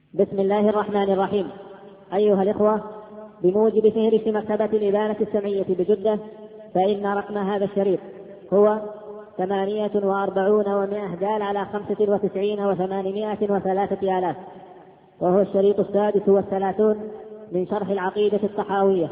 بسم الله الرحمن الرحيم. أيها الإخوة، بموجب فهرس مكتبة الإبانة السمعية بجدة، فإن رقم هذا الشريط هو 48 دال على 95 و803 آلاف، وهو الشريط 36 من شرح العقيدة الطحاوية.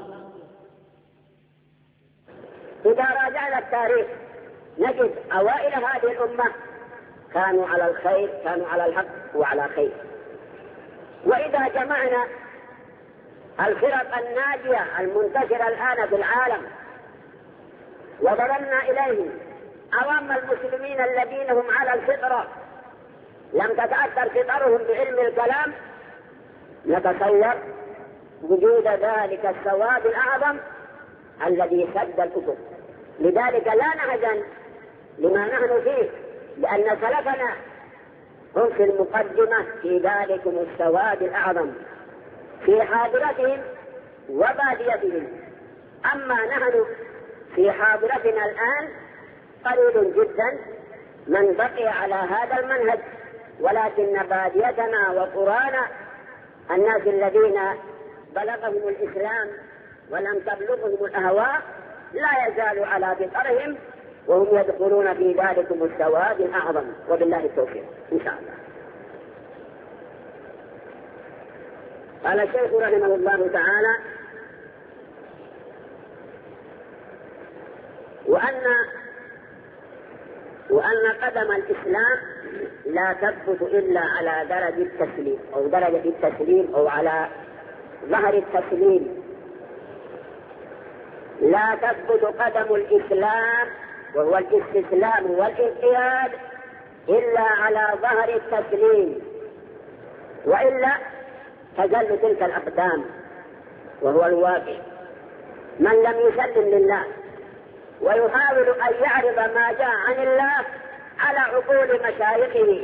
إذا راجعنا التاريخ نجد أوائل هذه الأمة كانوا على الخير، كانوا على الحق وعلى خير. وإذا جمعنا الفرق الناجية المنتشرة الآن في العالم وضربنا إليهم عوام المسلمين الذين هم على الفطرة لم تتأثر فطرهم بعلم الكلام، نتصور وجود ذلك السواد الأعظم الذي سد الأفق. لذلك لا نحزن لما نحن فيه، لأن سلفنا هم في المقدمة في ذلكم السواد الأعظم في حاضرتهم وباديتهم. أما نحن في حاضرتنا الآن قليل جدا من بقي على هذا المنهج، ولكن باديتنا وقرانا الناس الذين بلغهم الإسلام ولم تبلغهم الأهواء لا يزالوا على فطرهم وهم يدخلون في ذلكم السواد الأعظم، وبالله التوفيق إن شاء الله. قال الشيخ رحمه الله تعالى: وأن قدم الإسلام لا تثبت إلا على درجة التسليم أو درجة التسليم أو على ظهر التسليم. لا تثبت قدم الإسلام وهو الاستسلام والانقياد إلا على ظهر التسليم، وإلا تزل تلك الأقدام، وهو الواقع. من لم يسلم لله ويحاول أن يعرض ما جاء عن الله على عقول مشايخه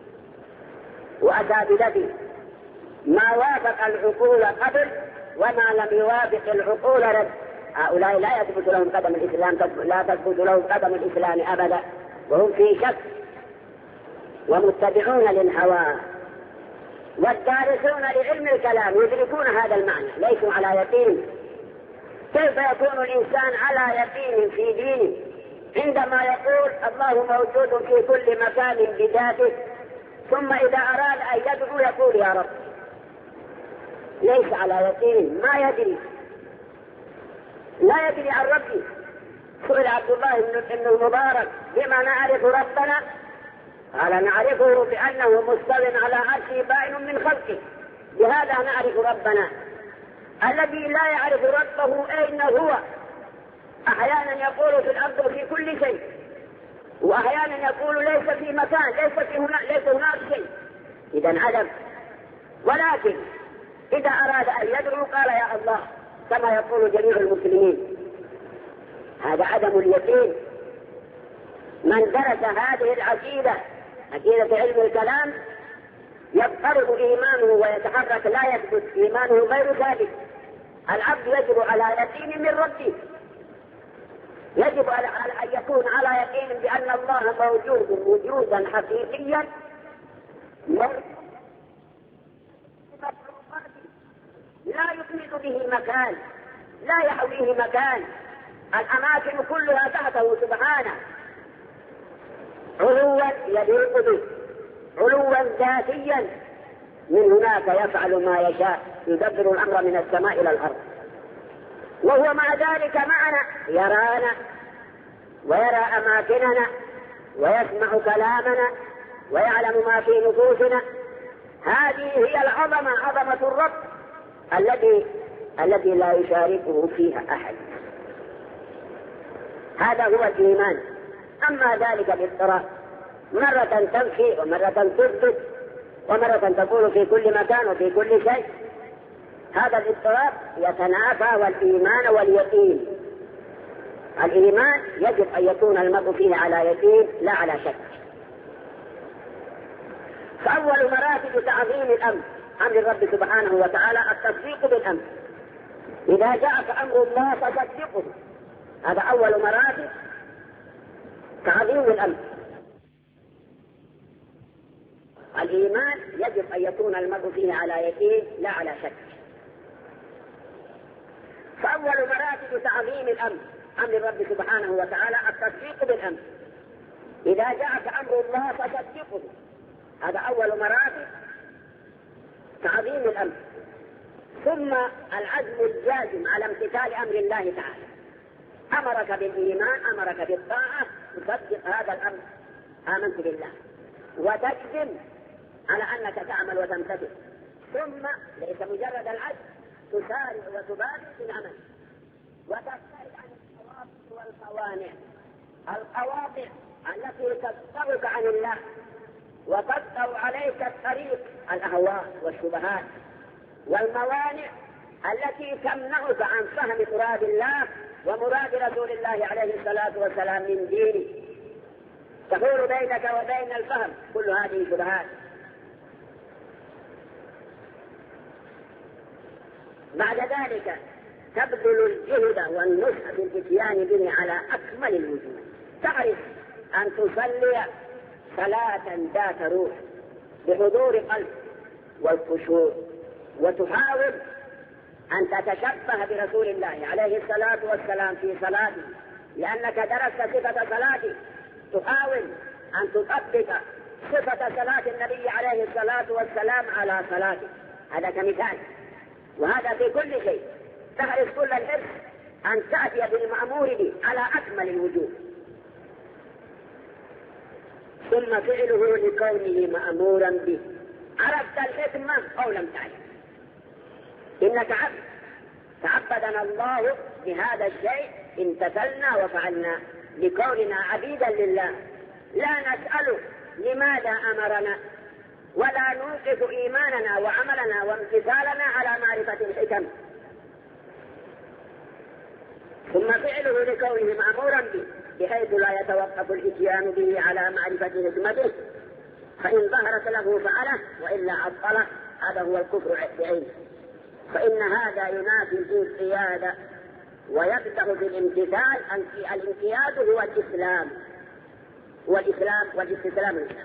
وأساتذته، ما وافق العقول قبل وما لم يوافق العقول رد، هؤلاء لا يثبت لهم قدم الإسلام، لا تثبت لهم قدم الإسلام أبدا، وهم في شك ومتبعون للهوى. والدارسون لعلم الكلام يدركون هذا المعنى، ليسوا على يقين. كيف يكون الإنسان على يقين في دينه عندما يقول الله موجود في كل مكان بذاته، ثم إذا أراد أن يدعو يقول يا رب؟ ليس على يقين، ما يدري، لا يدري عن ربه. سئل عبد الله بن المبارك: بما نعرف ربنا؟ قال: نعرفه بأنه مستو على عرشه بائن من خلقه، بهذا نعرف ربنا. الذي لا يعرف ربه أين هو أحيانا يقول في الأرض وفي كل شيء، وأحيانا يقول ليس في مكان، ليس هناك شيء، إذا عدم. ولكن إذا أراد أن يدعو قال يا الله، كما يقول جميع المسلمين. هذا عدم اليقين. من درس هذه العقيدة، عقيدة علم الكلام، يضطرب إيمانه ويتحرك، لا يثبت إيمانه غير ثابت. العبد يجب على يقين من ربه، يجب على أن يكون على يقين بأن الله موجود وجودا حقيقيا لا يحيط به مكان، لا يحويه مكان، الأماكن كلها تحته سبحانه، علوا يليق به، علوا ذاتيا. من هناك يفعل ما يشاء، يدبر الأمر من السماء إلى الأرض، وهو مع ذلك معنا، يرانا ويرى أماكننا ويسمع كلامنا ويعلم ما في نفوسنا. هذه هي العظمة، عظمة الرب الذي لا يشاركه فيها أحد. هذا هو الإيمان. أما ذلك بالاضطراب، مرة تنفي ومرة تثبت ومرة تقول في كل مكان وفي كل شيء، هذا الاضطراب يتنافى والإيمان واليقين. الإيمان يجب أن يكون المرء فيه على يقين لا على شك. فأول مراتب تعظيم الأمر، أمر الرب سبحانه وتعالى، التصديق بالأمر. إذا جاءك أمر الله فصدقه، هذا أول مراتب تعظيم الأمر. الإيمان يجب أن يكون المرء فيه على يقين لا على شك. فأول مراتب تعظيم الأمر، أمر الرب سبحانه وتعالى، التصديق بالأمر. إذا جاءك أمر الله فصدقه، هذا أول مراتب تعظيم الأمر. ثم العزم الجازم على امتثال أمر الله تعالى، أمرك بالإيمان، أمرك بالطاعة، تصدق هذا الأمر، آمنت بالله، وتجزم على أنك تعمل وتمتثل. ثم ليس مجرد العزم، تسارع وتبادر في العمل، وتبتعد عن القواطع والقوانع، القواطع التي تبتعدك عن الله وتقطع عليك الطريق، الأهواء والشبهات، والموانع التي تمنعك عن فهم مراد الله ومراد رسول الله عليه الصلاة والسلام من دينه، تحول بينك وبين الفهم كل هذه الشبهات. بعد ذلك تبذل الجهد والنصح في الاتيان به على أكمل الوجوه. تعرف أن تصلي صلاة ذات روح بحضور قلب والخشوع، وتحاول أن تتشبه برسول الله عليه الصلاة والسلام في صلاته، لأنك درست صفة صلاته، تحاول أن تطبق صفة صلاة النبي عليه الصلاة والسلام على صلاته، هذا كمثال. وهذا في كل شيء، تحرص كل الحرص أن تأتي بالمأمور به على أكمل الوجوه. ثم فعله لكونه مأمورا به، عرفت الحكمة أو لم تعرف، إنك عبد، تعبدنا الله بهذا الشيء، امتثلنا وفعلنا لكوننا عبيدا لله، لا نسأل لماذا أمرنا، ولا نوقف إيماننا وعملنا وامتثالنا على معرفة الحكم. ثم فعله لكونه مأمورا به، بحيث لا يتوقف الاتيان به على معرفة حكمته، فإن ظهرت له فعله وإلا عطله، هذا هو الكفر بعينه. فإن هذا ينافي الانقياد ويفتح بالامتثال. الانقياد هو الإسلام، والاستسلام لله.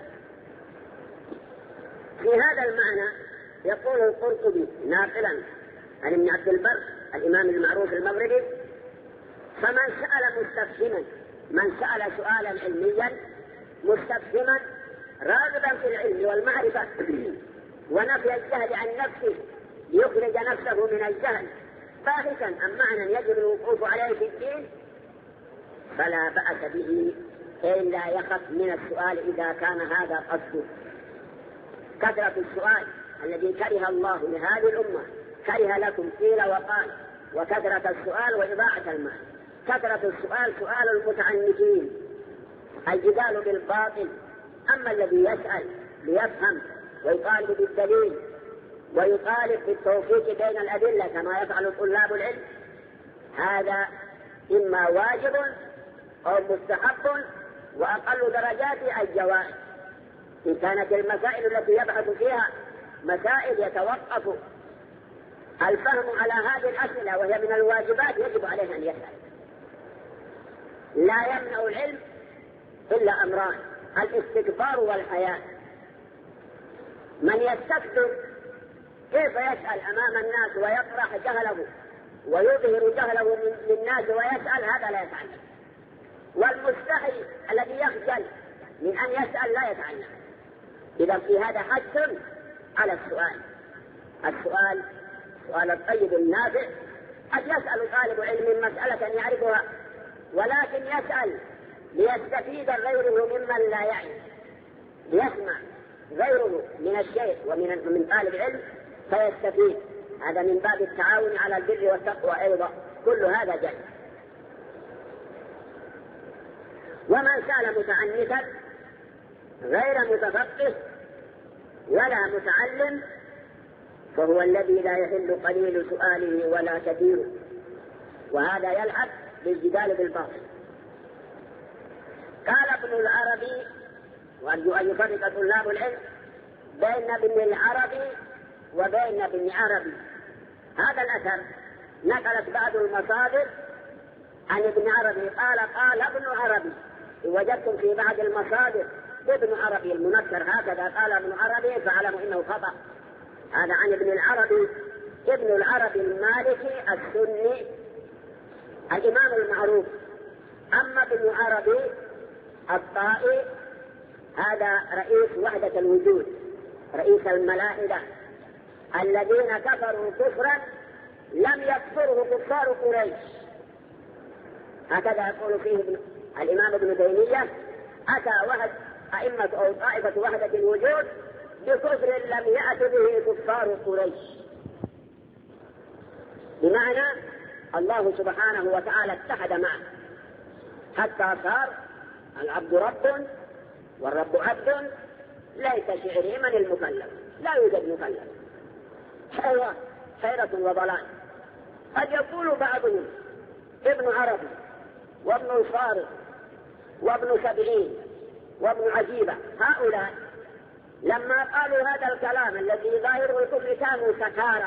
في هذا المعنى يقول القرطبي ناقلا عن ابن عبد البر الإمام المعروف المغربي: فمن سأل مستفهما، من سأل سؤالا علميا مستفهما راغبا في العلم والمعرفة ونفي الجهل عن نفسه ليخرج نفسه من الجهل، باحثا عن معنى يجب الوقوف عليه في الدين، فلا بأس به إلا يخف من السؤال إذا كان هذا قصده. كثرة السؤال الذي كره الله لهذه الأمة، كره لكم قيل وقال، وكثرة السؤال وإضاعة المال. كثرة السؤال سؤال المتعنتين، الجدال بالباطل. أما الذي يسأل ليفهم ويطالب بالدليل ويطالب بالتوفيق بين الأدلة كما يفعل طلاب العلم، هذا إما واجب أو مستحب، وأقل درجات الجوائز. إن كانت المسائل التي يبحث فيها مسائل يتوقف الفهم على هذه الأسئلة وهي من الواجبات، يجب عليه أن يسأل. لا يمنع العلم إلا أمران: الاستكبار والحياء. من يستكبر كيف يسأل أمام الناس ويطرح جهله ويظهر جهله للناس ويسأل، هذا لا يتعلم. والمستحي الذي يخجل من أن يسأل لا يتعلم. إذا في هذا حث على السؤال. السؤال سؤال الطيب النافع. قد يسأل طالب علم مسألة يعرفها، ولكن يسأل ليستفيد غيره ممن لا يعرف، ليسمع غيره من الشيخ ومن طالب علم فيستفيد. هذا من باب التعاون على البر والتقوى أيضا، كل هذا جائز. ومن سأل متعنتا غير متفقه ولا متعلم فهو الذي لا يحل قليل سؤاله ولا كثير، وهذا يلعب بالجدال بالباطل. قال ابن العربي، وأرجو أن يفرق طلاب العلم بين ابن العربي وبين ابن عربي. هذا الأثر نقلت بعض المصادر عن ابن عربي، قال ابن عربي. وجدتم في بعض المصادر ابن عربي المنكر هكذا قال ابن عربي فاعلموا انه خطأ. هذا عن ابن العربي، ابن العربي المالكي السني الإمام المعروف. أما ابن عربي الطائي هذا رئيس وحدة الوجود، رئيس الملاحدة الذين كفروا كفرا لم يكفره كفار قريش. هكذا يقول فيه الإمام ابن تيمية: أتى أئمة أو طائفة وحدة الوجود بكفر لم يأت به كفار قريش. بمعنى الله سبحانه وتعالى اتحد معه حتى صار العبد رب والرب عبد، ليس شعري من المكلف، لا يوجد مكلف. حيرة وضلال. قد يقول بعضهم ابن عربي وابن الفارض وابن سبعين وابن عجيبة، هؤلاء لما قالوا هذا الكلام الذي ظاهره الكفر كانوا سكارى،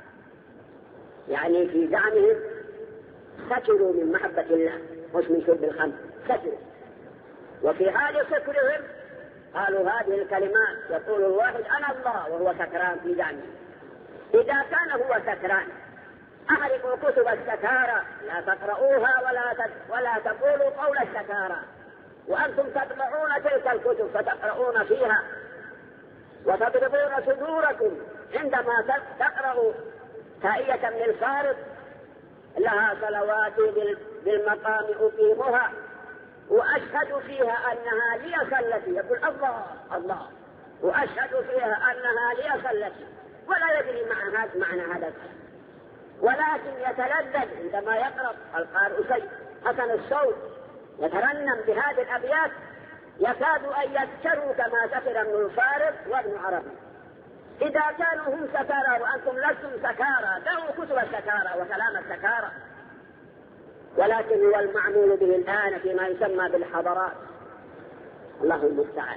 يعني في زعمهم سكروا من محبة الله مش من شرب الخمر، سكروا. وفي حال سكرهم قالوا هذه الكلمات، يقول الواحد أنا الله وهو سكران في زعمه. إذا كان هو سكران أحرقوا كتب السكارى، لا تقرؤوها ولا تقولوا قول السكارى، وأنتم تطبعون تلك الكتب فتقرؤون فيها وتضربون صدوركم عندما تقرأوا تائية من الفارض: لها صلواتي بالمقام أقيمها وأشهد فيها أنها لي صلتي. يقول الله الله، وأشهد فيها أنها لي صلتي، ولا يدري معنى هذا الكلام، ولكن يتلذذ عندما يقرأ القارئ سيد حسن الصوت يترنم بهذه الأبيات، يكاد أن يسكروا كما سكر ابن الفارض وابن عربي. إذا كانوا هم سكارى وأنتم لستم سكارى، دعوا كتب السكارى وكلام السكارى. ولكن هو المعمول به الآن فيما يسمى بالحضارات، الله المستعان.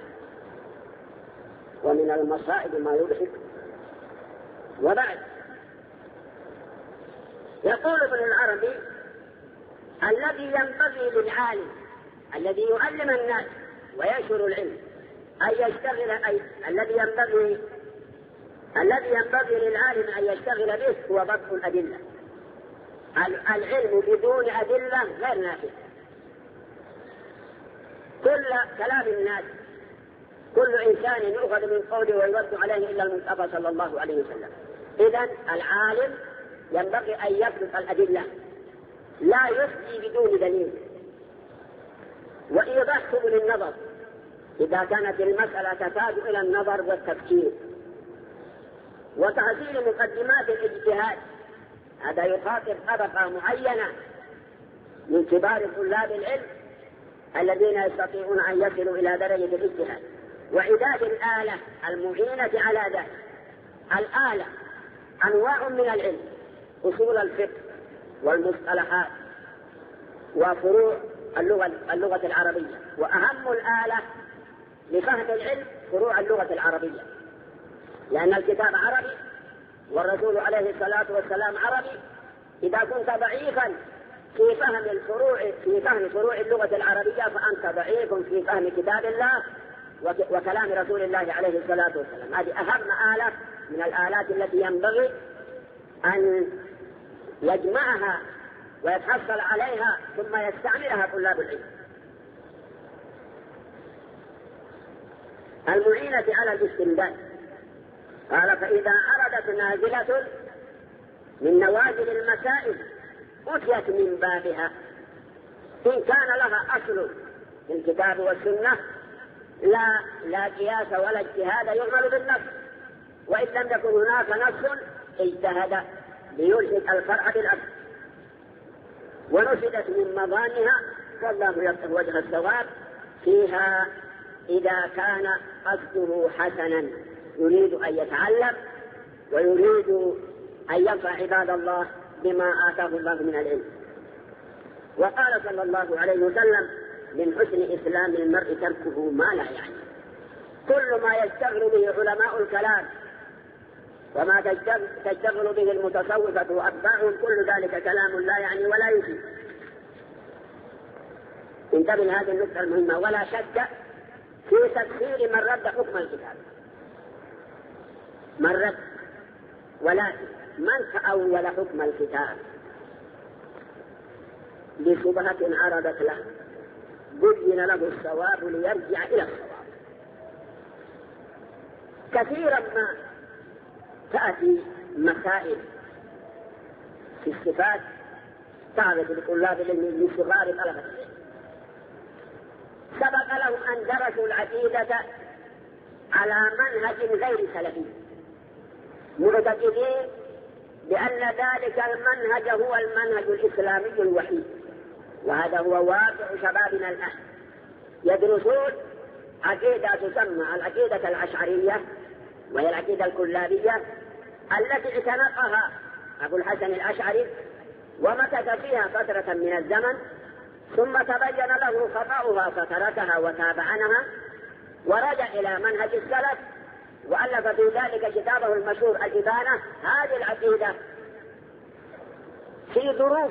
ومن المصائب ما يضحك. وبعد يقول ابن العربي: الذي ينبغي للعالم الذي يعلم الناس وينشر العلم أن يشتغل الذي ينبغي للعالم أن يشتغل به هو ضبط الأدلة. العلم بدون أدلة غير نافع. كل كلام الناس، كل إنسان يؤخذ من قوله ويرد عليه إلا المصطفى صلى الله عليه وسلم. إذن العالم ينبغي أن يضبط الأدلة، لا يفتي بدون دليل، وإيضاح سبل النظر إذا كانت المسألة تحتاج إلى النظر والتفكير، وتعزيل مقدمات الاجتهاد. هذا يخاطب طبقة معينة من كبار طلاب العلم الذين يستطيعون أن يصلوا إلى درجة الاجتهاد، وإعداد الآلة المعينة على ذلك. الآلة أنواع من العلم: أصول الفقه والمصطلحات وفروع اللغة العربية، وأهم الآلة لفهم العلم فروع اللغة العربية، لأن الكتاب عربي والرسول عليه الصلاة والسلام عربي. إذا كنت ضعيفا في فهم فروع اللغة العربية فأنت ضعيف في فهم كتاب الله وكلام رسول الله عليه الصلاة والسلام. هذه أهم آلة من الآلات التي ينبغي أن يجمعها ويتحصل عليها ثم يستعملها طلاب العلم. المعينة على الاستنباط. قال: فإذا عرضت نازلة من نوازل المسائل أتيت من بابها، إن كان لها أصل في الكتاب والسنة لا قياس ولا اجتهاد يعمل بالنص، وإن لم يكن هناك نص اجتهد ليلحق الفرع بالأصل، ونشدت من مظانها، والله يفتح وجه الصواب فيها إذا كان قصده حسنا يريد أن يتعلم ويريد أن ينفع عباد الله بما آتاه الله من العلم. وقال صلى الله عليه وسلم: من حسن إسلام المرء تركه ما لا يعني. كل ما يشتغل به علماء الكلام وما تشتغل به المتصوفة وأتباعهم كل ذلك كلام لا يعني ولا يفيد. انتبه لهذه النقطة المهمة. ولا شك في تفسير من رد حكم الكتاب، من رد، ولكن من تأول حكم الكتاب لشبهة عرضت له بين له الصواب ليرجع إلى الصواب. كثيرا ما تأتي مسائل في الصفات تعرف لطلاب العلم من صغار طلبة العلم سبق لهم أن درسوا العقيدة على منهج غير سلفي، معتقدين بأن ذلك المنهج هو المنهج الإسلامي الوحيد، وهذا هو واقع شبابنا الآن. يدرسون عقيدة تسمى العقيدة الأشعرية، وهي العقيدة الكلابية التي اعتنقها أبو الحسن الأشعري ومكث فيها فترة من الزمن، ثم تبين له خطأها فتركها وتابعنها ورجع إلى منهج السلف، وألف في ذلك كتابه المشهور الإبانة. هذه العقيدة في ظروف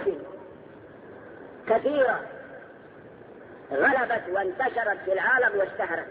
كثيرة غلبت وانتشرت في العالم واشتهرت،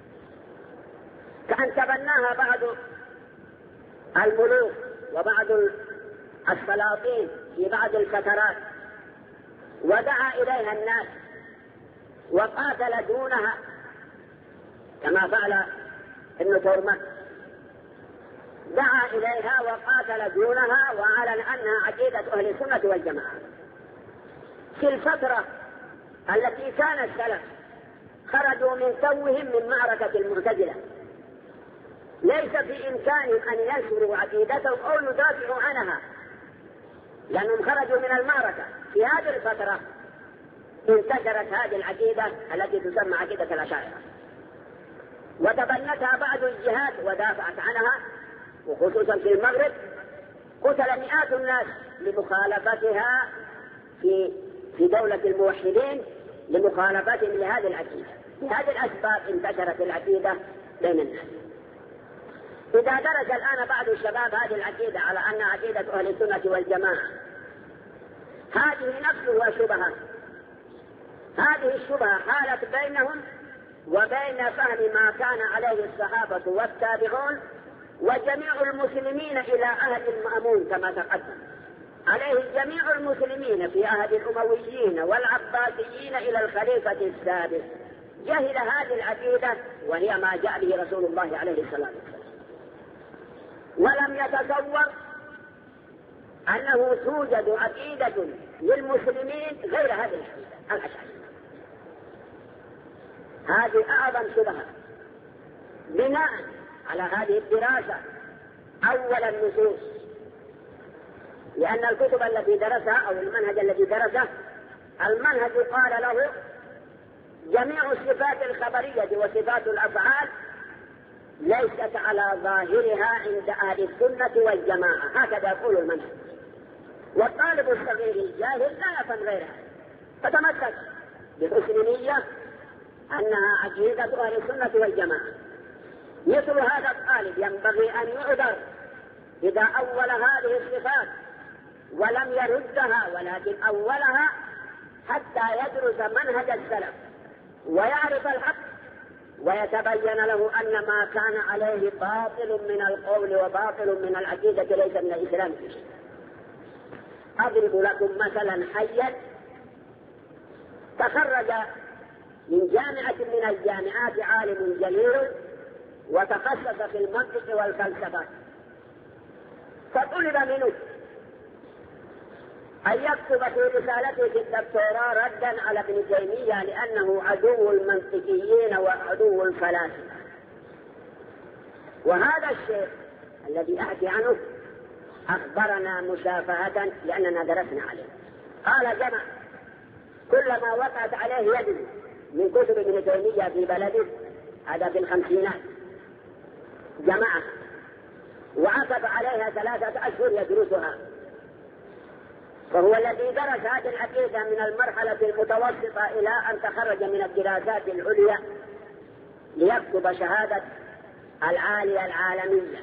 كأن تبناها بعض الملوك وبعض السلاطين في بعض الفترات، ودعا إليها الناس وقاتل دونها كما فعل ابن تورمك، دعا إليها وقاتل دونها وأعلن أنها عقيدة أهل السنة والجماعة. في الفترة التي كان السلف خرجوا من توهم من معركة المعتزلة، ليس في إمكانهم أن ينشروا عقيدتهم أو يدافعوا عنها، لأنهم خرجوا من المعركة. في هذه الفترة انتشرت هذه العقيدة التي تسمى عقيدة الأشاعرة، وتبنتها بعض الجهات ودافعت عنها، وخصوصا في المغرب قتل مئات الناس لمخالفتها في دولة الموحدين، لمخالفتهم لهذه العقيدة. بهذه الأسباب انتشرت العقيدة بين الناس. إذا درس الآن بعض الشباب هذه العقيدة على أن عقيدة أهل السنة والجماعة، هذه نفسها شبهة، هذه الشبهة حالت بينهم وبين فهم ما كان عليه الصحابة والتابعون وجميع المسلمين إلى عهد المأمون كما تقدم، عليه جميع المسلمين في عهد الأمويين والعباسيين إلى الخليفة السادس، جهل هذه العقيدة وهي ما جاء به رسول الله عليه الصلاة والسلام، ولم يتصور أنه توجد عقيدة للمسلمين غير هذه العقيدة الأشعرية. هذه أعظم شبهة. بناء على هذه الدراسة أولا النصوص، لأن الكتب التي درسها أو المنهج الذي درسه، المنهج قال له جميع الصفات الخبرية وصفات الأفعال ليست على ظاهرها عند أهل السنة والجماعة، هكذا يقول المنهج. والطالب الصغير الجاهل لا يفهم غيرها، فتمسك بحسن نية أنها عقيدة أهل السنة والجماعة. مثل هذا الطالب ينبغي أن يعذر إذا أول هذه الصفات ولم يردها، ولكن أولها حتى يدرس منهج السلف ويعرف الحق ويتبين له أن ما كان عليه باطل من القول وباطل من العقيدة ليس من الإسلام في شيء. أضرب لكم مثلا حيا. تخرج من جامعة من الجامعات عالم جليل وتخصص في المنطق والفلسفة، فطلب منه أن يكتب في رسالته في الدكتوراه ردا على ابن تيمية لأنه عدو المنطقيين وعدو الفلاسفة. وهذا الشيء الذي أحكي عنه أخبرنا مشافهة لأننا درسنا عليه. قال جمع كلما وقعت عليه يد من كتب ابن تيمية في بلده، هذا في الخمسينات، جمعها وعقب عليها 3 أشهر يدرسها. فهو الذي درس هذه العقيدة من المرحلة المتوسطة إلى أن تخرج من الدراسات العليا ليكتب شهادة العالية العالمية.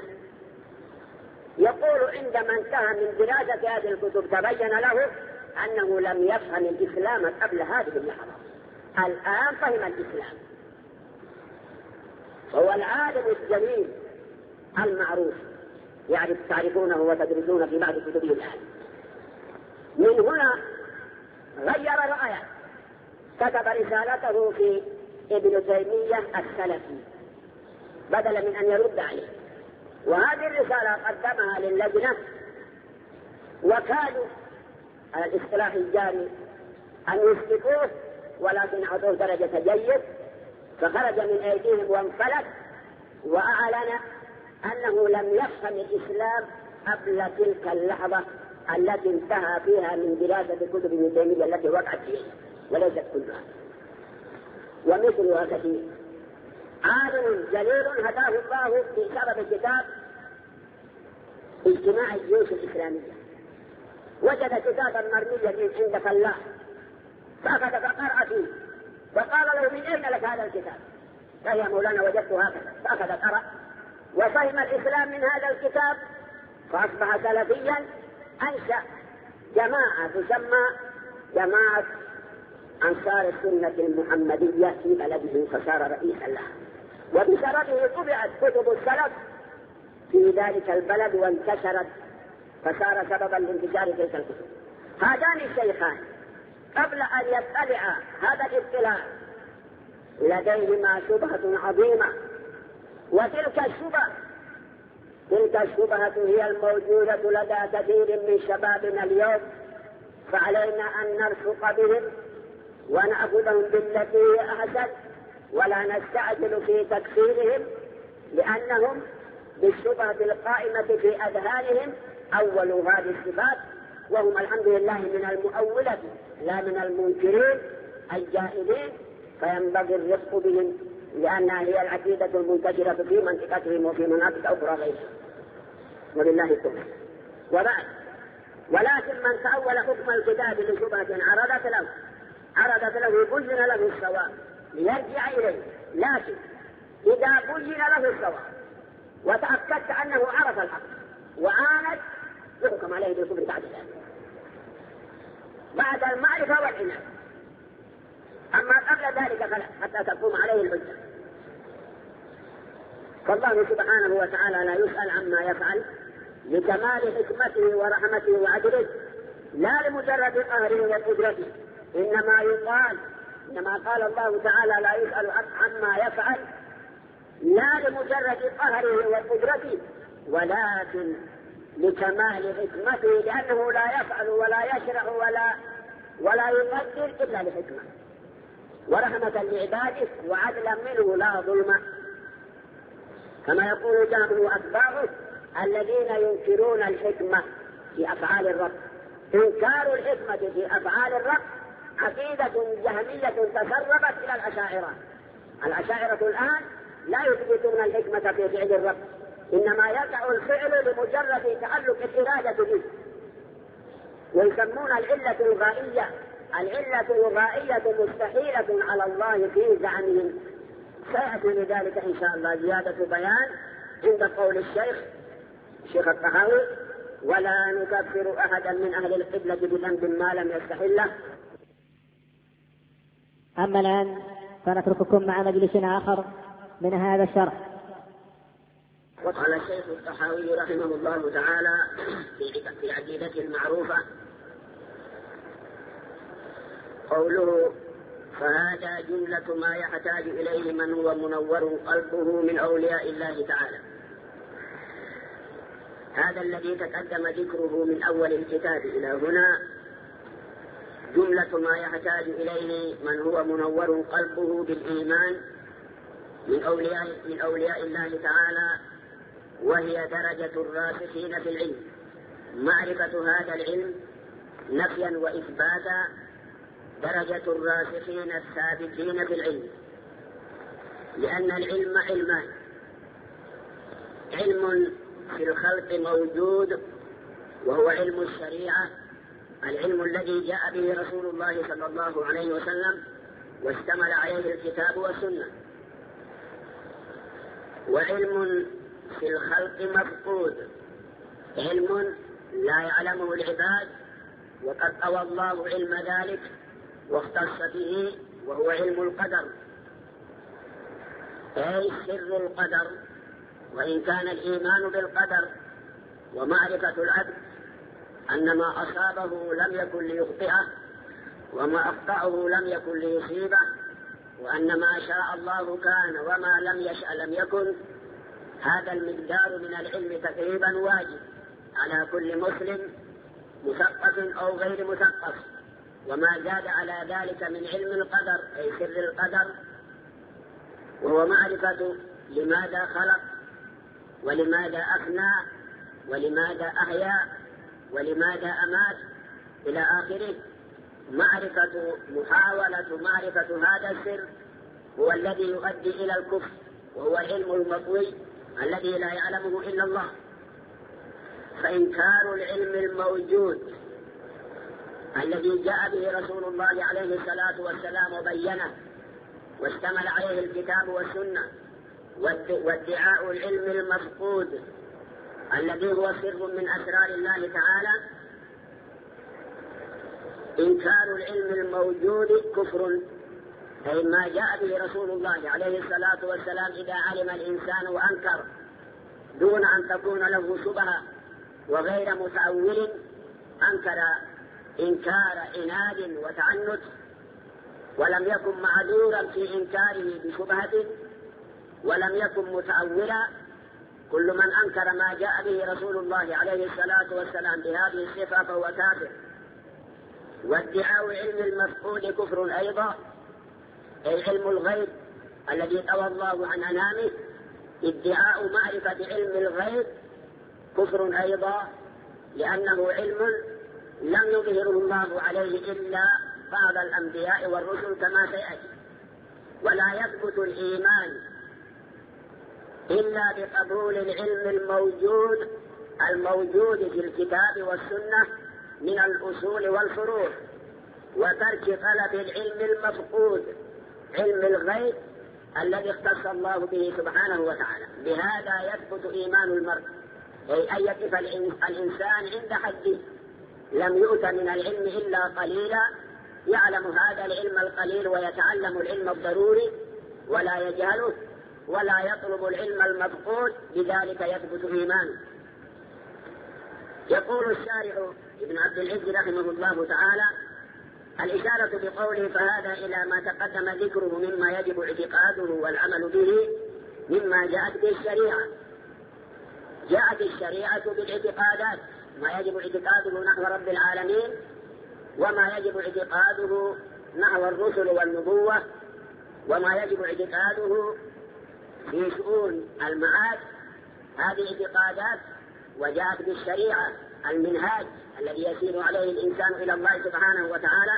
يقول عندما انتهى من دراسة هذه الكتب تبين له أنه لم يفهم الإسلام قبل هذه اللحظة، الآن فهم الإسلام. هو العالم الجليل المعروف، تعرفونه وتدرسون في بعض كتبه الآن. من هنا غير رأيه، كتب رسالته في ابن تيمية السلفي بدلا من أن يرد عليه، وهذه الرسالة قدمها للجنة، وكانوا على الاصطلاح الجاري أن يسبقوه، ولكن أعطوه درجة جيد، فخرج من أيديهم وانفلت، وأعلن أنه لم يفهم الإسلام قبل تلك اللحظة التي انتهى فيها من دراسة كتب ابن تيمية التي وقعت فيه، وليست كلها. ومثلها كثير. عالم جليل هداه الله بسبب كتاب اجتماع الجيوش الإسلامية، وجد كتابا مرميا عند فلاح فأخذ فقرأ فيه، وقال له: من أين لك هذا الكتاب؟ قال: يا مولانا وجدته هكذا. فأخذ قرأ وفهم الإسلام من هذا الكتاب، فأصبح سلفيا. أنشأ جماعة تسمى جماعة أنصار السنة المحمدية في بلده، فصار رئيسا لها، وبسببه طبعت كتب السلف في ذلك البلد وانتشرت، فصار سببا لانتشار تلك الكتب. هذان الشيخان قبل أن يطلع هذا الاطلاع لديهما شبهة عظيمة، وتلك الشبهة هي الموجودة لدى كثير من شبابنا اليوم، فعلينا أن نرفق بهم ونأخذهم بالتي هي أحسن، ولا نستعجل في تكفيرهم، لأنهم بالشبهة القائمة في أذهانهم أولوا هذه الصفات، وهم الحمد لله من المؤولة لا من المنكرين الجاهلين، فينبغي الرفق بهم، لأنها هي العقيدة المنتشرة في منطقتهم وفي مناطق أخرى غيرها، ولله التوفيق. وبعد، ولكن من تأول حكم الكتاب لشبهة عرضت له بين له الصواب ليرجع إليه، لكن إذا بين له الصواب وتأكدت أنه عرف الحق وعاند، يحكم عليه بالكفر بعد ذلك، بعد المعرفة والعناد. أما قبل ذلك فلا، حتى تقوم عليه الحجة. فالله سبحانه وتعالى لا يسأل عما يفعل لكمال حكمته ورحمته وعدله، لا لمجرد قهره وقدرته، إنما قال الله تعالى لا يسأل عما يفعل لا لمجرد قهره وقدرته، ولكن لكمال حكمته، لأنه لا يفعل ولا يشرع ولا يقدر إلا لحكمة ورحمة لعباده وعدلا منه لا ظلم، كما يقول جابر وأتباعه الذين ينكرون الحكمة في أفعال الرب. إنكار الحكمة في أفعال الرب عقيدة جهمية تسربت إلى الأشاعرة الآن لا يثبتون الحكمة في فعل الرب، إنما يقع الفعل لمجرد تعلق الإرادة به، ويسمون العلة الغائية مستحيلة على الله في زعمهم. سيأتي لذلك إن شاء الله زيادة بيان عند قول الشيخ الطحاوي: ولا نكفر أحدا من أهل القبلة بذنب ما لم يستحله. أما الآن فنترككم مع مجلس آخر من هذا الشرح. وقال الشيخ الطحاوي رحمه الله تعالى في عقيدته المعروفة قوله: فهذا جملة ما يحتاج إليه من هو منور قلبه من أولياء الله تعالى. هذا الذي تقدم ذكره من أول الكتاب إلى هنا جملة ما يحتاج إليه من هو منور قلبه بالإيمان من أولياء الله تعالى، وهي درجة الراسخين في العلم، معرفة هذا العلم نفيا وإثباتا، درجة الراسخين الثابتين في العلم، لأن العلم علمان: علم في الخلق موجود وهو علم الشريعة، العلم الذي جاء به رسول الله صلى الله عليه وسلم واشتمل عليه الكتاب والسنة، وعلم في الخلق مفقود، علم لا يعلمه العباد وقد أوى الله علم ذلك واختص به، وهو علم القدر. أي سر القدر. وإن كان الإيمان بالقدر ومعرفة العبد أن ما أصابه لم يكن ليخطئه وما أخطأه لم يكن ليصيبه، وأن ما شاء الله كان وما لم يشأ لم يكن، هذا المقدار من العلم تقريبا واجب على كل مسلم مثقف أو غير مثقف. وما زاد على ذلك من علم القدر أي سر القدر وهو معرفة لماذا خلق ولماذا أفنى ولماذا أحيا ولماذا أمات إلى آخره. محاولة معرفة هذا السر هو الذي يؤدي إلى الكفر، وهو العلم المطوي الذي لا يعلمه إلا الله. فإنكار العلم الموجود الذي جاء به رسول الله عليه الصلاة والسلام وبينه واشتمل عليه الكتاب والسنة، وادعاء العلم المفقود الذي هو سر من أسرار الله تعالى، إنكار العلم الموجود كفر. أي ما جاء به رسول الله عليه الصلاة والسلام إذا علم الإنسان وأنكر دون أن تكون له شبهة وغير متأول، أنكر إنكار عناد وتعنت ولم يكن معذورا في إنكاره بشبهة ولم يكن متأولا. كل من أنكر ما جاء به رسول الله عليه الصلاة والسلام بهذه الصفة فهو كافر. وادعاء علم المفقود كفر أيضا، أي علم الغيب الذي طوى الله عن أنامه، ادعاء معرفة علم الغيب كفر أيضا، لأنه علم لم يظهره الله عليه إلا بعض الأنبياء والرسل كما سيأتي. ولا يثبت الإيمان إلا بقبول العلم الموجود في الكتاب والسنة من الأصول والفروع، وترك طلب العلم المفقود علم الغيب الذي اختص الله به سبحانه وتعالى. بهذا يثبت إيمان المرء، أي أن يقف الإنسان عند حده. لم يؤت من العلم إلا قليلا، يعلم هذا العلم القليل ويتعلم العلم الضروري ولا يجهله ولا يطلب العلم المفقود، بذلك يثبت إيمانه. يقول الشارع ابن عبد العز رحمه الله تعالى: الإشارة بقوله فهذا إلى ما تقدم ذكره مما يجب اعتقاده والعمل به مما جاءت به الشريعة. جاءت الشريعة بالاعتقادات، ما يجب اعتقاده نحو رب العالمين وما يجب اعتقاده نحو الرسل والنبوة وما يجب اعتقاده في شؤون المعاد. هذه اعتقادات، وجاءت بالشريعة المنهاج الذي يسير عليه الإنسان إلى الله سبحانه وتعالى.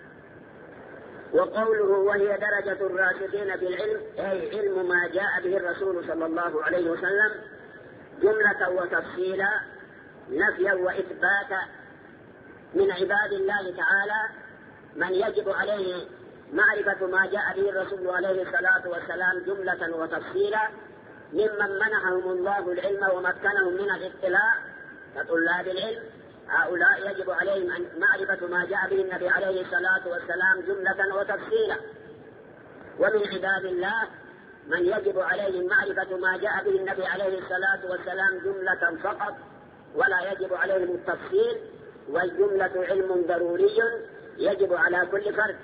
وقوله وهي درجة الراسخين في العلم، أي علم ما جاء به الرسول صلى الله عليه وسلم جملة وتفصيلا نفيا وإثباتا من عباد الله تعالى من يجب عليه معرفة ما جاء به الرسول عليه الصلاة والسلام جملة وتفصيلا، ممن منحهم الله العلم ومكنهم من الاطلاع كطلاب العلم. هؤلاء يجب عليهم معرفة ما جاء به النبي عليه الصلاة والسلام جملة وتفصيلا. ومن عباد الله من يجب عليهم معرفة ما جاء به النبي عليه الصلاة والسلام جملة فقط ولا يجب عليهم التفصيل، والجملة علم ضروري يجب على كل فرد.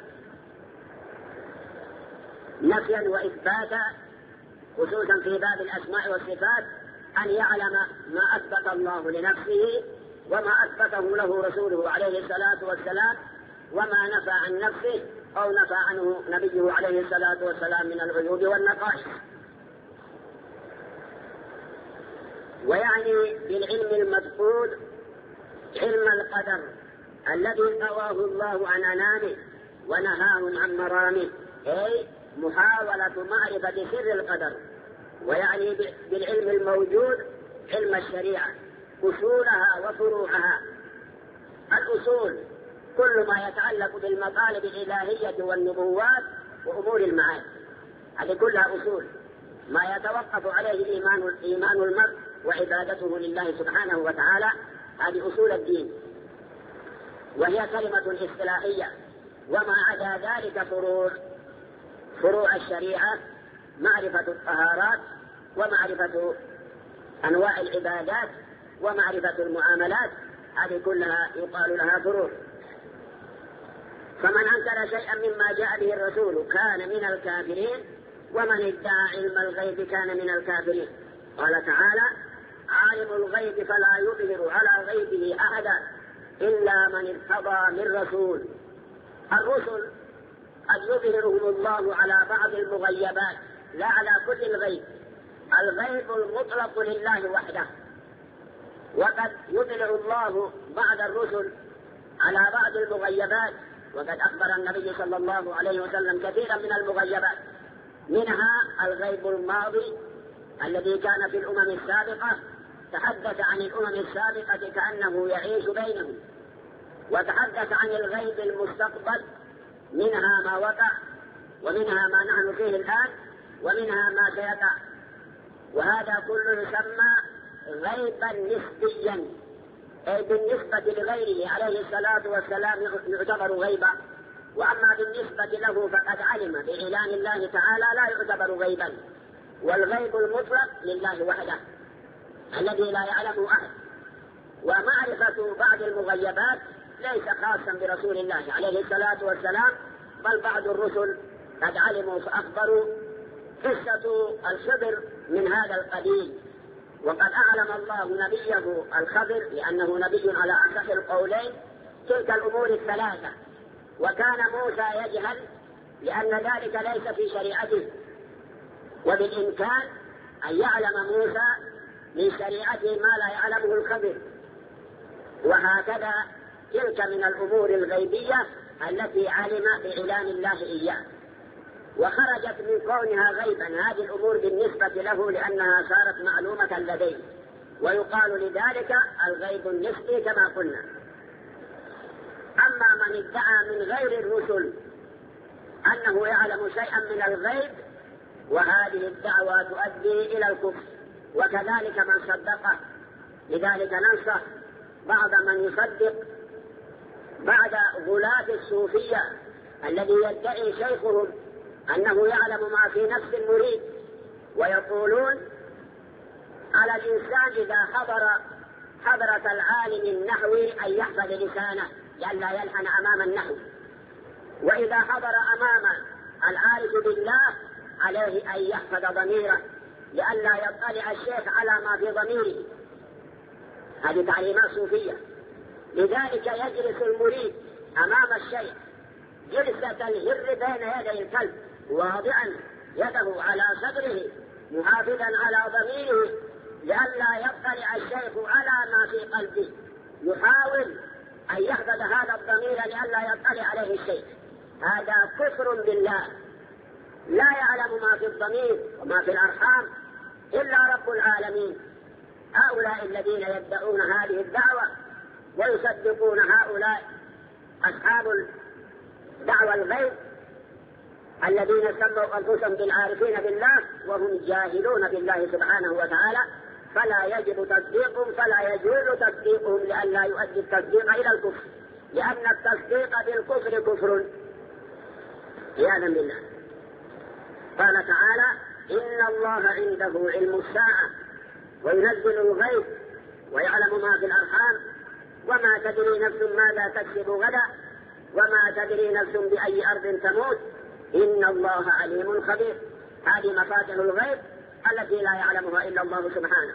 نفيا وإثباتا، خصوصا في باب الأسماء والصفات، أن يعلم ما أثبت الله لنفسه وما أثبته له رسوله عليه الصلاة والسلام، وما نفى عن نفسه أو نفى عنه نبيه عليه الصلاة والسلام من العيوب والنقائص. ويعني بالعلم المفقود علم القدر الذي طواه الله عن أنامه ونهاهم عن مرامه، أي محاولة معرفة سر القدر. ويعني بالعلم الموجود علم الشريعة أصولها وفروعها. الأصول كل ما يتعلق بالمطالب الإلهية والنبوات وأمور المعاد، هذه كلها أصول ما يتوقف عليه إيمان المرء وعبادته لله سبحانه وتعالى. هذه أصول الدين، وهي كلمة اصطلاحية. وما عدا ذلك فروع الشريعة معرفة الطهارات ومعرفة أنواع العبادات ومعرفة المعاملات، هذه كلها يقال لها فروع. فمن أنكر شيئا مما جاء به الرسول كان من الكافرين، ومن ادعى علم الغيب كان من الكافرين. قال تعالى: عالم الغيب فلا يظهر على غيبه أحدا إلا من ارتضى من رسول. الرسل قد يظهرهم الله على بعض المغيبات لا على كل الغيب. الغيب المطلق لله وحده، وقد يطلع الله بعض الرسل على بعض المغيبات، وقد أخبر النبي صلى الله عليه وسلم كثيرا من المغيبات، منها الغيب الماضي الذي كان في الأمم السابقة، تحدث عن الأمم السابقة كأنه يعيش بينهم، وتحدث عن الغيب المستقبل، منها ما وقع ومنها ما نحن فيه الآن ومنها ما سيقع، وهذا كله يسمى غيبا نسبيا، أي بالنسبة لغيره عليه الصلاة والسلام يعتبر غيبا، وأما بالنسبة له فقد علم بإعلان الله تعالى لا يعتبر غيبا. والغيب المطلق لله وحده الذي لا يعلمه أحد. ومعرفة بعض المغيبات ليس خاصا برسول الله عليه الصلاة والسلام، بل بعض الرسل قد علموا فأخبروا. قصة الخضر من هذا القبيل، وقد أعلم الله نبيه الخضر لأنه نبي على أصح القولين تلك الأمور الثلاثة، وكان موسى يجهل لأن ذلك ليس في شريعته، وبالإمكان أن يعلم موسى من شريعته ما لا يعلمه الخضر. وهكذا تلك من الأمور الغيبية التي علم بإعلان الله إياه، وخرجت من كونها غيبا هذه الأمور بالنسبة له لأنها صارت معلومة لديه، ويقال لذلك الغيب النسبي كما قلنا. أما من ادعى من غير الرسل أنه يعلم شيئا من الغيب، وهذه الدعوة تؤدي إلى الكفر، وكذلك من صدقه. لذلك ننصح بعض من يصدق بعد غلاة الصوفية الذي يدعي شيخهم أنه يعلم ما في نفس المريد، ويقولون على الإنسان إذا حضرة العالم النحوي أن يحفظ لسانه لئلا يلحن أمام النحو، وإذا حضر أمام العارف بالله عليه أن يحفظ ضميره لئلا يطلع الشيخ على ما في ضميره. هذه تعليمات صوفية. لذلك يجلس المريد أمام الشيخ جلسة الهر بين يدي الكلب، واضعا يده على صدره محافظا على ضميره لئلا يطلع الشيخ على ما في قلبه، يحاول أن يحفظ هذا الضمير لئلا يطلع عليه الشيخ. هذا كفر بالله، لا يعلم ما في الضمير وما في الأرحام إلا رب العالمين. هؤلاء الذين يدعون هذه الدعوة ويصدقون هؤلاء أصحاب دعوى الغيب الذين سموا أنفسهم بالعارفين بالله وهم جاهلون بالله سبحانه وتعالى، فلا يجب تصديقهم، فلا يجوز تصديقهم لئلا يؤدي التصديق إلى الكفر، لأن التصديق بالكفر كفر عياذا بالله. قال تعالى: إن الله عنده علم الساعة وينزل الغيث ويعلم ما في الأرحام وما تدري نفس ماذا تكسب غدا وما تدري نفس بأي أرض تموت إن الله عليم خبير. هذه مفاتيح الغيب التي لا يعلمها إلا الله سبحانه.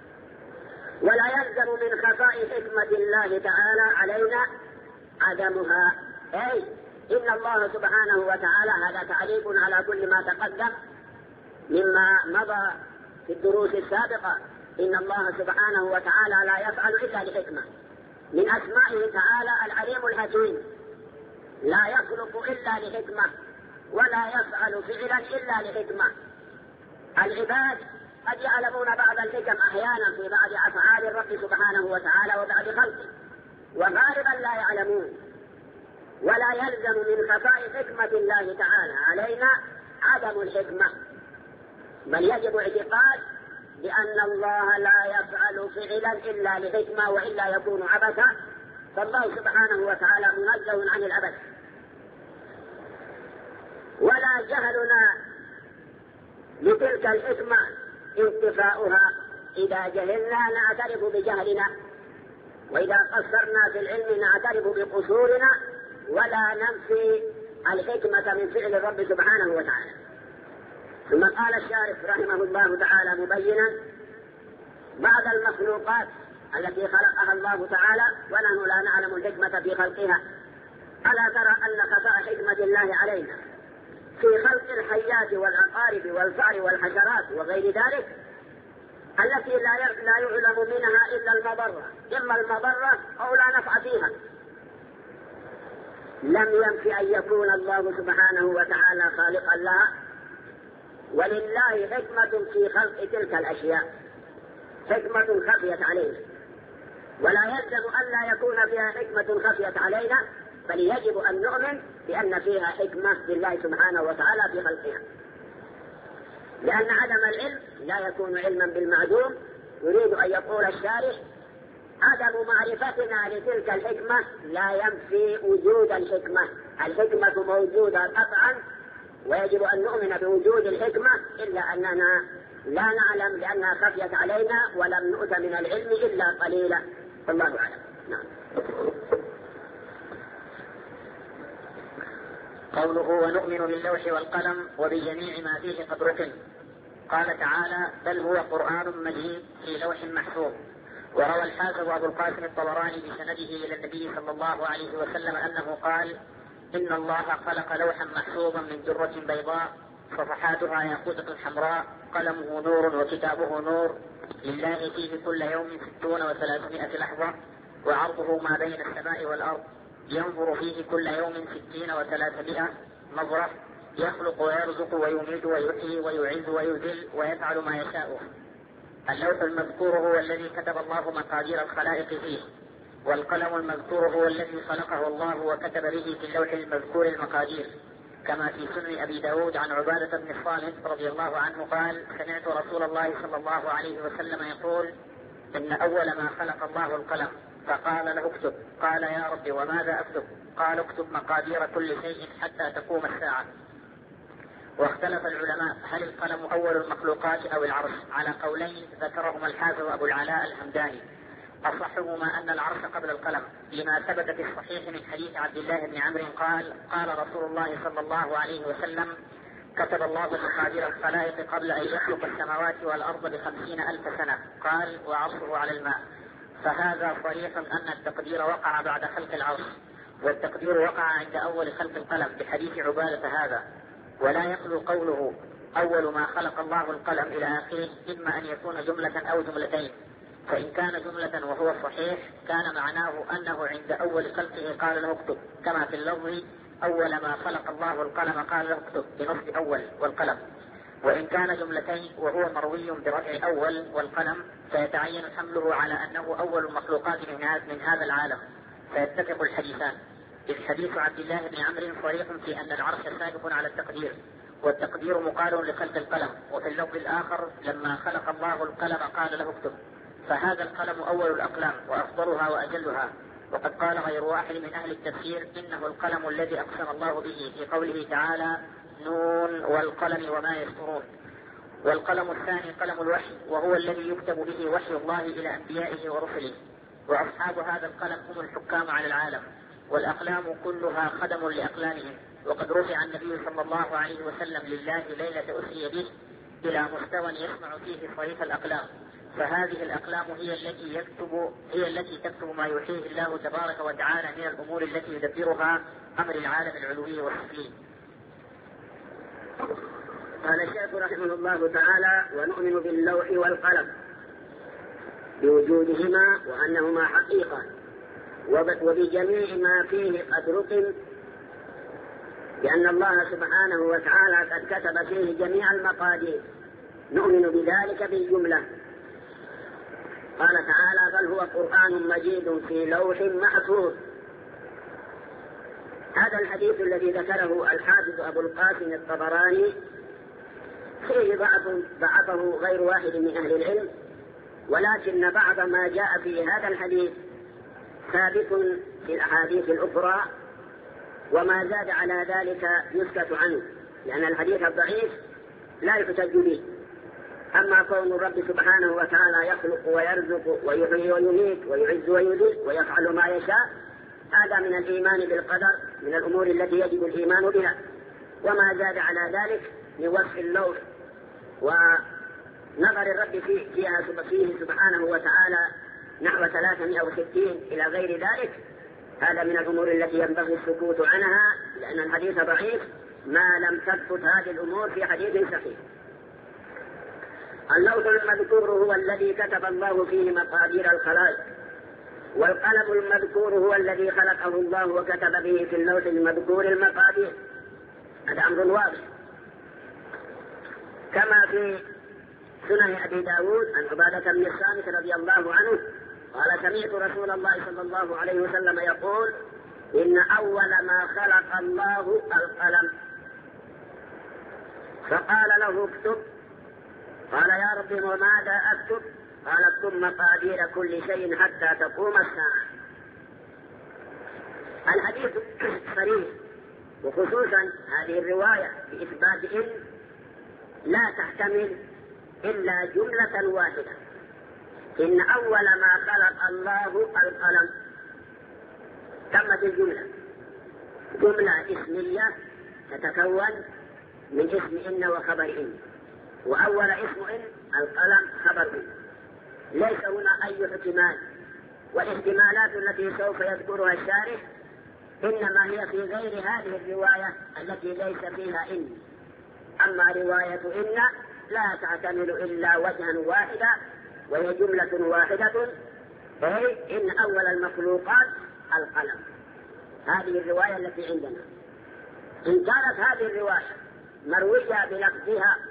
ولا يلزم من خفاء حكمة الله تعالى علينا عدمها، أي إن الله سبحانه وتعالى، هذا تعليق على كل ما تقدم مما مضى في الدروس السابقة، إن الله سبحانه وتعالى لا يفعل إلا لحكمة. من أسمائه تعالى العليم الحكيم، لا يخلق إلا لحكمة ولا يفعل فعلا إلا لحكمة. العباد قد يعلمون بعض الحكم أحيانا في بعض أفعال الرب سبحانه وتعالى وبعض خلقه، وغالبا لا يعلمون. ولا يلزم من خفاء حكمة الله تعالى علينا عدم الحكمة، بل يجب اعتقاد بأن الله لا يفعل فعلا إلا لحكمة وإلا يكون عبثا، فالله سبحانه وتعالى منزه عن العبث. ولا جهلنا لتلك الحكمة انتفاؤها. إذا جهلنا نعترف بجهلنا، وإذا قصرنا في العلم نعترف بقصورنا، ولا ننفي الحكمة من فعل الرب سبحانه وتعالى. ثم قال الشارح رحمه الله تعالى مبينا بعض المخلوقات التي خلقها الله تعالى ونحن لا نعلم الحكمة في خلقها. ألا ترى أن خفاء حكمة الله علينا في خلق الحيات والعقارب والفأر والحشرات وغير ذلك، التي لا يعلم منها إلا المضرة، إما المضرة أو لا نفع فيها. لم ينفي أن يكون الله سبحانه وتعالى خالقا لها، ولله حكمة في خلق تلك الأشياء، حكمة خفيت علينا، ولا يلزم أن لا يكون فيها حكمة خفيت علينا، بل يجب أن نؤمن بأن فيها حكمة لله سبحانه وتعالى في خلقها. لأن عدم العلم لا يكون علما بالمعدوم. يريد أن يقول الشارح عدم معرفتنا لتلك الحكمة لا ينفي وجود الحكمة. الحكمة موجودة قطعا، ويجب أن نؤمن بوجود الحكمة، إلا أننا لا نعلم لأنها خفيت علينا ولم نؤت من العلم إلا قليلا. والله أعلم. نعم. قوله ونؤمن باللوح والقلم وبجميع ما فيه قد ركن. قال تعالى بل هو قرآن مجيد في لوح محفوظ. وروى الحافظ أبو القاسم الطبراني بسنده إلى النبي صلى الله عليه وسلم أنه قال إن الله خلق لوحا محفوظا من درة بيضاء صفحاتها ياقوتة حمراء قلمه نور وكتابه نور لله فيه كل يوم 60 و300 لحظة وعرضه ما بين السماء والأرض ينظر فيه كل يوم 60 و300 نظرة يخلق ويرزق ويميت ويحيي ويعز ويذل ويفعل ما يشاء. اللوح المذكور هو الذي كتب الله مقادير الخلائق فيه، والقلم المذكور هو الذي خلقه الله وكتب به في اللوح المذكور المقادير، كما في سنن أبي داود عن عبادة بن الصامت رضي الله عنه قال سمعت رسول الله صلى الله عليه وسلم يقول إن أول ما خلق الله القلم فقال له اكتب. قال يا رب وماذا أكتب؟ قال اكتب مقادير كل شيء حتى تقوم الساعة. واختلف العلماء هل القلم أول المخلوقات أو العرش على قولين ذكرهما الحافظ أبو العلاء الحمداني. أصحهما أن العرش قبل القلم لما ثبت في الصحيح من حديث عبد الله بن عمرو قال قال رسول الله صلى الله عليه وسلم كتب الله مقادير الخلائق قبل أن يخلق السماوات والأرض ب50,000 سنة. قال وعرشه على الماء. فهذا صريح أن التقدير وقع بعد خلق العرش، والتقدير وقع عند أول خلق القلم بحديث عبادة هذا. ولا يخلو قوله أول ما خلق الله القلم إلى آخره إما أن يكون جملة أو جملتين، فإن كان جملة وهو صحيح كان معناه أنه عند أول خلقه قال له اكتب، كما في اللفظ أول ما خلق الله القلم قال له اكتب بنصب أول والقلم. وإن كان جملتين وهو مروي برفع أول والقلم فيتعين حمله على أنه أول المخلوقات من هذا العالم، فيتفق الحديثان. إذ حديث عبد الله بن عمرو صريح في أن العرش سابق على التقدير، والتقدير مقال لخلق القلم. وفي اللفظ الآخر لما خلق الله القلم قال له اكتب، فهذا القلم أول الأقلام وأفضلها وأجلها. وقد قال غير واحد من أهل التفسير إنه القلم الذي أقسم الله به في قوله تعالى نون والقلم وما يسطرون. والقلم الثاني قلم الوحي، وهو الذي يكتب به وحي الله إلى أنبيائه ورسله. وأصحاب هذا القلم هم الحكام على العالم، والأقلام كلها خدم لأقلامهم. وقد رفع النبي صلى الله عليه وسلم لله ليلة أسري به إلى مستوى يسمع فيه صريف الأقلام، فهذه الأقلام هي التي تكتب ما يوحيه الله تبارك وتعالى من الأمور التي يدبرها أمر العالم العلوي والسفلي. قال الشيخ رحمه الله تعالى ونؤمن باللوح والقلم بوجودهما وأنهما حقيقة وبجميع ما فيه قد رقم، لأن الله سبحانه وتعالى قد كتب فيه جميع المقادير. نؤمن بذلك بالجملة. قال تعالى بل هو قرآن مجيد في لوح محفوظ. هذا الحديث الذي ذكره الحافظ أبو القاسم الطبراني فيه ضعفه غير واحد من أهل العلم، ولكن بعض ما جاء في هذا الحديث ثابت في الأحاديث الأخرى، وما زاد على ذلك يسكت عنه، لأن الحديث الضعيف لا يحتج به. أما كون الرب سبحانه وتعالى يخلق ويرزق ويحيي ويميت ويعز ويذل ويفعل ما يشاء، هذا من الإيمان بالقدر، من الأمور التي يجب الإيمان بها. وما زاد على ذلك من وصف اللوح ونظر الرب فيه سبحانه وتعالى نحو 360 إلى غير ذلك، هذا من الأمور التي ينبغي السكوت عنها، لأن الحديث ضعيف ما لم تثبت هذه الأمور في حديث صحيح. اللوح المذكور هو الذي كتب الله فيه مقادير الخلائق، والقلم المذكور هو الذي خلقه الله وكتب به في اللوح المذكور المقادير. هذا أمر واضح، كما في سنن أبي داود عن عبادة بن الصامت رضي الله عنه قال: سمعت رسول الله صلى الله عليه وسلم يقول: إن أول ما خلق الله القلم، فقال له: اكتب. قال: يا رب وماذا أكتب؟ قال: اكتب مقادير كل شيء حتى تقوم الساعة. الحديث صريح، وخصوصا هذه الرواية بإثبات إن لا تحتمل إلا جملة واحدة. إن أول ما خلق الله القلم، تمت الجملة، جملة اسمية تتكون من اسم إن وخبر إن، وأول اسم إن القلم خبر إن، ليس هنا أي احتمال. والاحتمالات التي سوف يذكرها الشارح إنما هي في غير هذه الرواية التي ليس فيها إن. أما رواية إن لا تعتمل إلا وجها واحدا، وهي جملة واحدة، أي إن أول المخلوقات القلم. هذه الرواية التي عندنا. إن كانت هذه الرواية مروية بلفظها